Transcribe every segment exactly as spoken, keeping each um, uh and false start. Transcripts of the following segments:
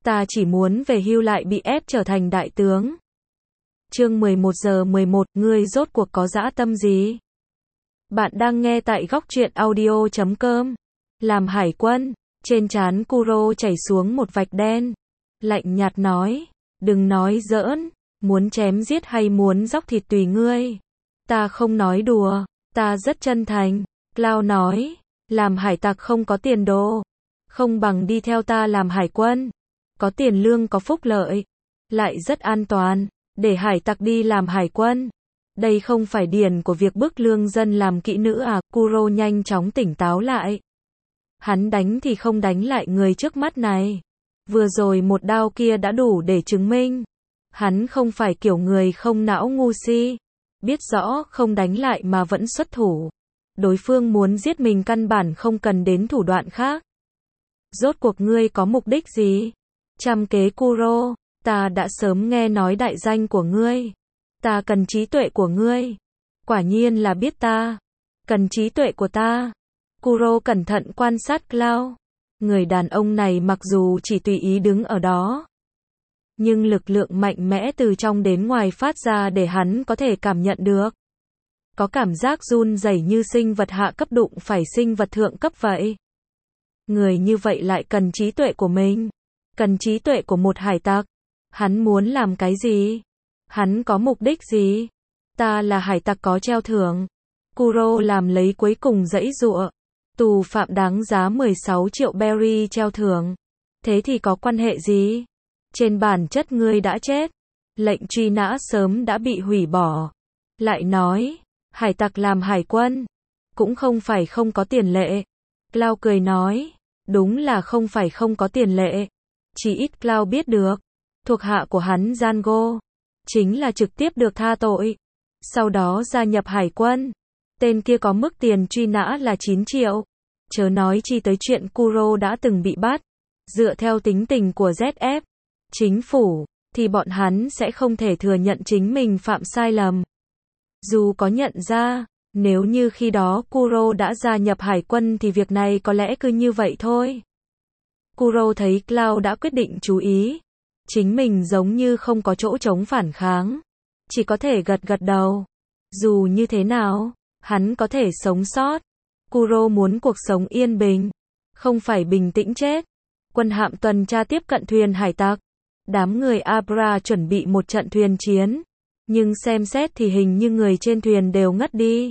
ta chỉ muốn về hưu lại bị ép trở thành đại tướng. Chương mười một giờ mười một, ngươi rốt cuộc có dã tâm gì? Bạn đang nghe tại góc truyện audio chấm com. Làm hải quân, trên trán Kuro chảy xuống một vạch đen. Lạnh nhạt nói, đừng nói giỡn, muốn chém giết hay muốn dóc thịt tùy ngươi. Ta không nói đùa, ta rất chân thành. Cloud nói, làm hải tặc không có tiền đồ, không bằng đi theo ta làm hải quân. Có tiền lương có phúc lợi, lại rất an toàn, để hải tặc đi làm hải quân. Đây không phải điển của việc bức lương dân làm kỹ nữ à? Kuro nhanh chóng tỉnh táo lại. Hắn đánh thì không đánh lại người trước mắt này. Vừa rồi một đao kia đã đủ để chứng minh. Hắn không phải kiểu người không não ngu si. Biết rõ không đánh lại mà vẫn xuất thủ. Đối phương muốn giết mình căn bản không cần đến thủ đoạn khác. Rốt cuộc ngươi có mục đích gì? Trăm kế Kuro, ta đã sớm nghe nói đại danh của ngươi. Ta cần trí tuệ của ngươi. Quả nhiên là biết ta. Cần trí tuệ của ta. Kuro cẩn thận quan sát Cloud. Người đàn ông này mặc dù chỉ tùy ý đứng ở đó, nhưng lực lượng mạnh mẽ từ trong đến ngoài phát ra để hắn có thể cảm nhận được. Có cảm giác run rẩy như sinh vật hạ cấp đụng phải sinh vật thượng cấp vậy. Người như vậy lại cần trí tuệ của mình. Cần trí tuệ của một hải tặc. Hắn muốn làm cái gì? Hắn có mục đích gì? Ta là hải tặc có treo thưởng. Kuro làm lấy cuối cùng giãy giụa. Tù phạm đáng giá mười sáu triệu berry treo thưởng. Thế thì có quan hệ gì? Trên bản chất ngươi đã chết. Lệnh truy nã sớm đã bị hủy bỏ. Lại nói, hải tặc làm hải quân, cũng không phải không có tiền lệ. Cloud cười nói, đúng là không phải không có tiền lệ. Chỉ ít Cloud biết được, thuộc hạ của hắn Django, chính là trực tiếp được tha tội. Sau đó gia nhập hải quân. Tên kia có mức tiền truy nã là chín triệu. Chớ nói chi tới chuyện Kuro đã từng bị bắt. Dựa theo tính tình của Z F, chính phủ, thì bọn hắn sẽ không thể thừa nhận chính mình phạm sai lầm. Dù có nhận ra, nếu như khi đó Kuro đã gia nhập hải quân thì việc này có lẽ cứ như vậy thôi. Kuro thấy Cloud đã quyết định chú ý. Chính mình giống như không có chỗ chống phản kháng. Chỉ có thể gật gật đầu. Dù như thế nào, hắn có thể sống sót. Kuro muốn cuộc sống yên bình, không phải bình tĩnh chết. Quân hạm tuần tra tiếp cận thuyền hải tặc. Đám người Abra chuẩn bị một trận thuyền chiến. Nhưng xem xét thì hình như người trên thuyền đều ngất đi.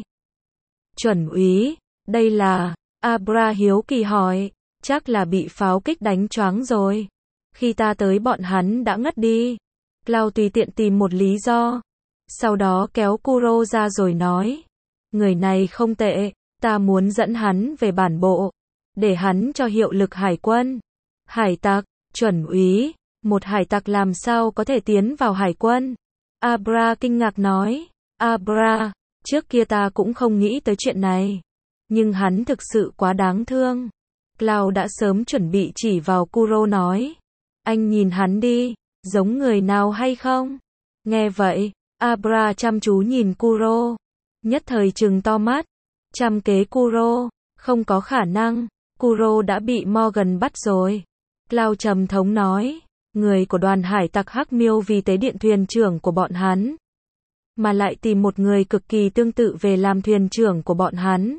Chuẩn úy, đây là... Abra hiếu kỳ hỏi, chắc là bị pháo kích đánh choáng rồi. Khi ta tới bọn hắn đã ngất đi. Cloud tùy tiện tìm một lý do. Sau đó kéo Kuro ra rồi nói. Người này không tệ, ta muốn dẫn hắn về bản bộ. Để hắn cho hiệu lực hải quân. Hải tặc, chuẩn úy, một hải tặc làm sao có thể tiến vào hải quân? Abra kinh ngạc nói. Abra, trước kia ta cũng không nghĩ tới chuyện này. Nhưng hắn thực sự quá đáng thương. Cloud đã sớm chuẩn bị chỉ vào Kuro nói. Anh nhìn hắn đi, giống người nào hay không? Nghe vậy, Abra chăm chú nhìn Kuro. Nhất thời trừng to mắt. Trăm kế Kuro, không có khả năng. Kuro đã bị Morgan bắt rồi. Cloud trầm thống nói. Người của đoàn hải tặc Hắc Miêu vì tế điện thuyền trưởng của bọn hắn, mà lại tìm một người cực kỳ tương tự về làm thuyền trưởng của bọn hắn.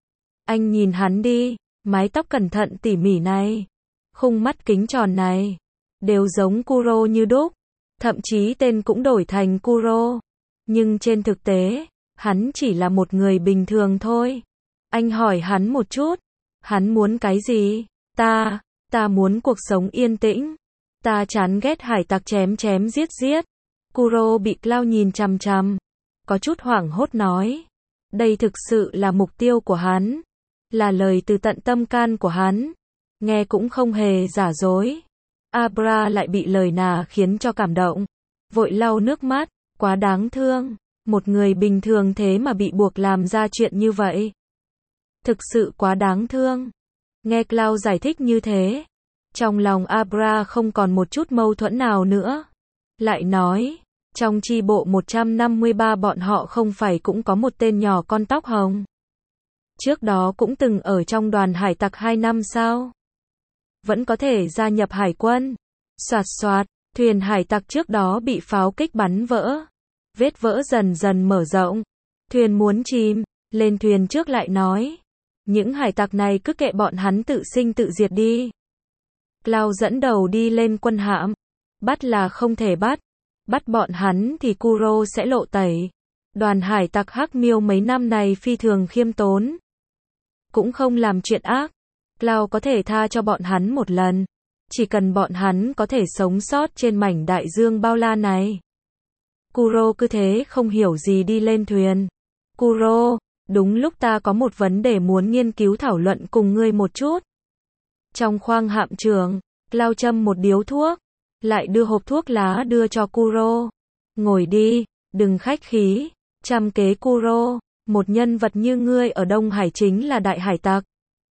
Anh nhìn hắn đi, mái tóc cẩn thận tỉ mỉ này, khung mắt kính tròn này, đều giống Kuro như đúc. Thậm chí tên cũng đổi thành Kuro. Nhưng trên thực tế, hắn chỉ là một người bình thường thôi. Anh hỏi hắn một chút, hắn muốn cái gì? Ta, ta muốn cuộc sống yên tĩnh. Ta chán ghét hải tặc chém chém giết giết. Kuro bị Cloud nhìn chằm chằm, có chút hoảng hốt nói. Đây thực sự là mục tiêu của hắn. Là lời từ tận tâm can của hắn. Nghe cũng không hề giả dối. Abra lại bị lời nà khiến cho cảm động. Vội lau nước mắt, quá đáng thương. Một người bình thường thế mà bị buộc làm ra chuyện như vậy. Thực sự quá đáng thương. Nghe Cloud giải thích như thế, trong lòng Abra không còn một chút mâu thuẫn nào nữa. Lại nói, trong chi bộ một trăm năm mươi ba bọn họ không phải cũng có một tên nhỏ con tóc hồng. Trước đó cũng từng ở trong đoàn hải tặc hai năm sao? Vẫn có thể gia nhập hải quân. Soạt soạt, thuyền hải tặc trước đó bị pháo kích bắn vỡ. Vết vỡ dần dần mở rộng. Thuyền muốn chìm, lên thuyền trước lại nói. Những hải tặc này cứ kệ bọn hắn tự sinh tự diệt đi. Cloud dẫn đầu đi lên quân hạm. Bắt là không thể bắt. Bắt bọn hắn thì Kuro sẽ lộ tẩy. Đoàn hải tặc Hắc Miêu mấy năm này phi thường khiêm tốn. Cũng không làm chuyện ác. Cloud có thể tha cho bọn hắn một lần. Chỉ cần bọn hắn có thể sống sót trên mảnh đại dương bao la này. Kuro cứ thế không hiểu gì đi lên thuyền. Kuro, đúng lúc ta có một vấn đề muốn nghiên cứu thảo luận cùng ngươi một chút. Trong khoang hạm trưởng, Cloud châm một điếu thuốc, lại đưa hộp thuốc lá đưa cho Kuro. Ngồi đi, đừng khách khí. Trăm kế Kuro, một nhân vật như ngươi ở Đông Hải chính là đại hải tặc.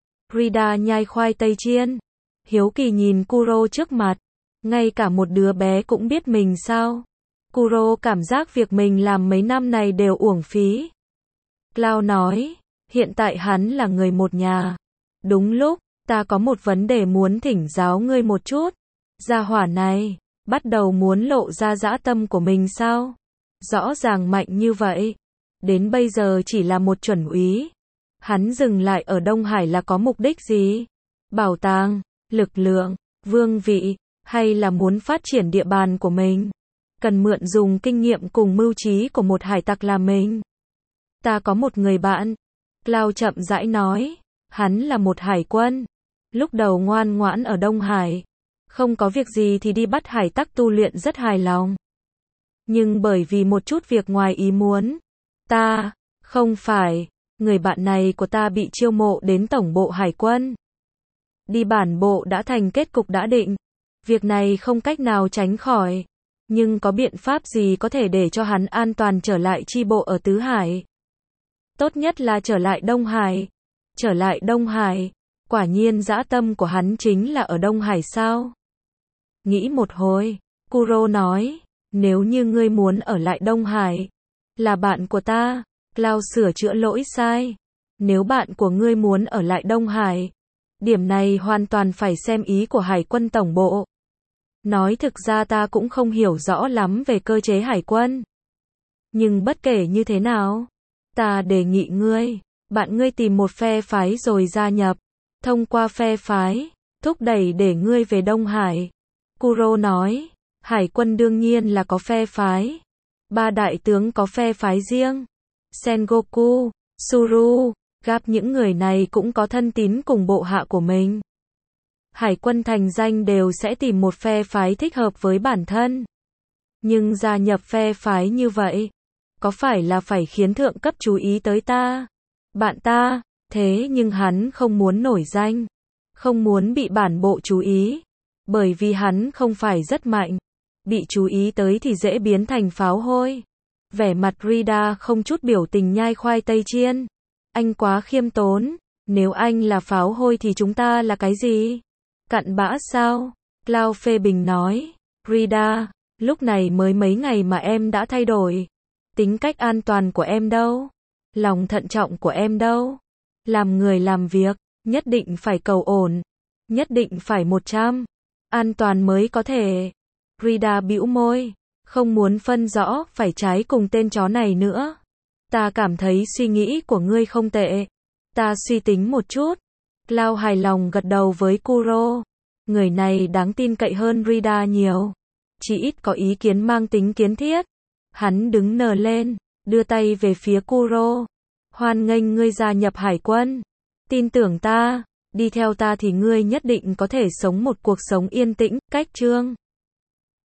Rida nhai khoai tây chiên. Hiếu kỳ nhìn Kuro trước mặt. Ngay cả một đứa bé cũng biết mình sao. Kuro cảm giác việc mình làm mấy năm này đều uổng phí. Cloud nói, hiện tại hắn là người một nhà. Đúng lúc, ta có một vấn đề muốn thỉnh giáo ngươi một chút. Gia hỏa này, bắt đầu muốn lộ ra dã tâm của mình sao? Rõ ràng mạnh như vậy. Đến bây giờ chỉ là một chuẩn úy. Hắn dừng lại ở Đông Hải là có mục đích gì? Bảo tàng, lực lượng, vương vị, hay là muốn phát triển địa bàn của mình? Cần mượn dùng kinh nghiệm cùng mưu trí của một hải tặc là mình. Ta có một người bạn. Cloud chậm rãi nói. Hắn là một hải quân. Lúc đầu ngoan ngoãn ở Đông Hải. Không có việc gì thì đi bắt hải tặc tu luyện rất hài lòng. Nhưng bởi vì một chút việc ngoài ý muốn. Ta, không phải, người bạn này của ta bị chiêu mộ đến tổng bộ hải quân. Đi bản bộ đã thành kết cục đã định. Việc này không cách nào tránh khỏi. Nhưng có biện pháp gì có thể để cho hắn an toàn trở lại chi bộ ở Tứ Hải? Tốt nhất là trở lại Đông Hải. Trở lại Đông Hải. Quả nhiên dã tâm của hắn chính là ở Đông Hải sao? Nghĩ một hồi, Kuro nói, nếu như ngươi muốn ở lại Đông Hải, là bạn của ta. Cloud sửa chữa lỗi sai. Nếu bạn của ngươi muốn ở lại Đông Hải, điểm này hoàn toàn phải xem ý của Hải quân tổng bộ. Nói thực ra ta cũng không hiểu rõ lắm về cơ chế hải quân. Nhưng bất kể như thế nào, ta đề nghị ngươi, bạn ngươi tìm một phe phái rồi gia nhập. Thông qua phe phái, thúc đẩy để ngươi về Đông Hải. Kuro nói, hải quân đương nhiên là có phe phái. Ba đại tướng có phe phái riêng. Sengoku, Suru, Gap những người này cũng có thân tín cùng bộ hạ của mình. Hải quân thành danh đều sẽ tìm một phe phái thích hợp với bản thân. Nhưng gia nhập phe phái như vậy, có phải là phải khiến thượng cấp chú ý tới ta? Bạn ta, thế nhưng hắn không muốn nổi danh. Không muốn bị bản bộ chú ý. Bởi vì hắn không phải rất mạnh. Bị chú ý tới thì dễ biến thành pháo hôi. Vẻ mặt Rida không chút biểu tình nhai khoai tây chiên. Anh quá khiêm tốn. Nếu anh là pháo hôi thì chúng ta là cái gì? Cặn bã sao? Cloud phê bình nói. Rida, lúc này mới mấy ngày mà em đã thay đổi. Tính cách an toàn của em đâu? Lòng thận trọng của em đâu? Làm người làm việc, nhất định phải cầu ổn. Nhất định phải một trăm. An toàn mới có thể. Rida bĩu môi. Không muốn phân rõ phải trái cùng tên chó này nữa. Ta cảm thấy suy nghĩ của ngươi không tệ. Ta suy tính một chút. Cloud hài lòng gật đầu với Kuro. Người này đáng tin cậy hơn Rida nhiều. Chỉ ít có ý kiến mang tính kiến thiết. Hắn đứng nở lên, đưa tay về phía Kuro. Hoan nghênh ngươi gia nhập hải quân. Tin tưởng ta, đi theo ta thì ngươi nhất định có thể sống một cuộc sống yên tĩnh, cách chương.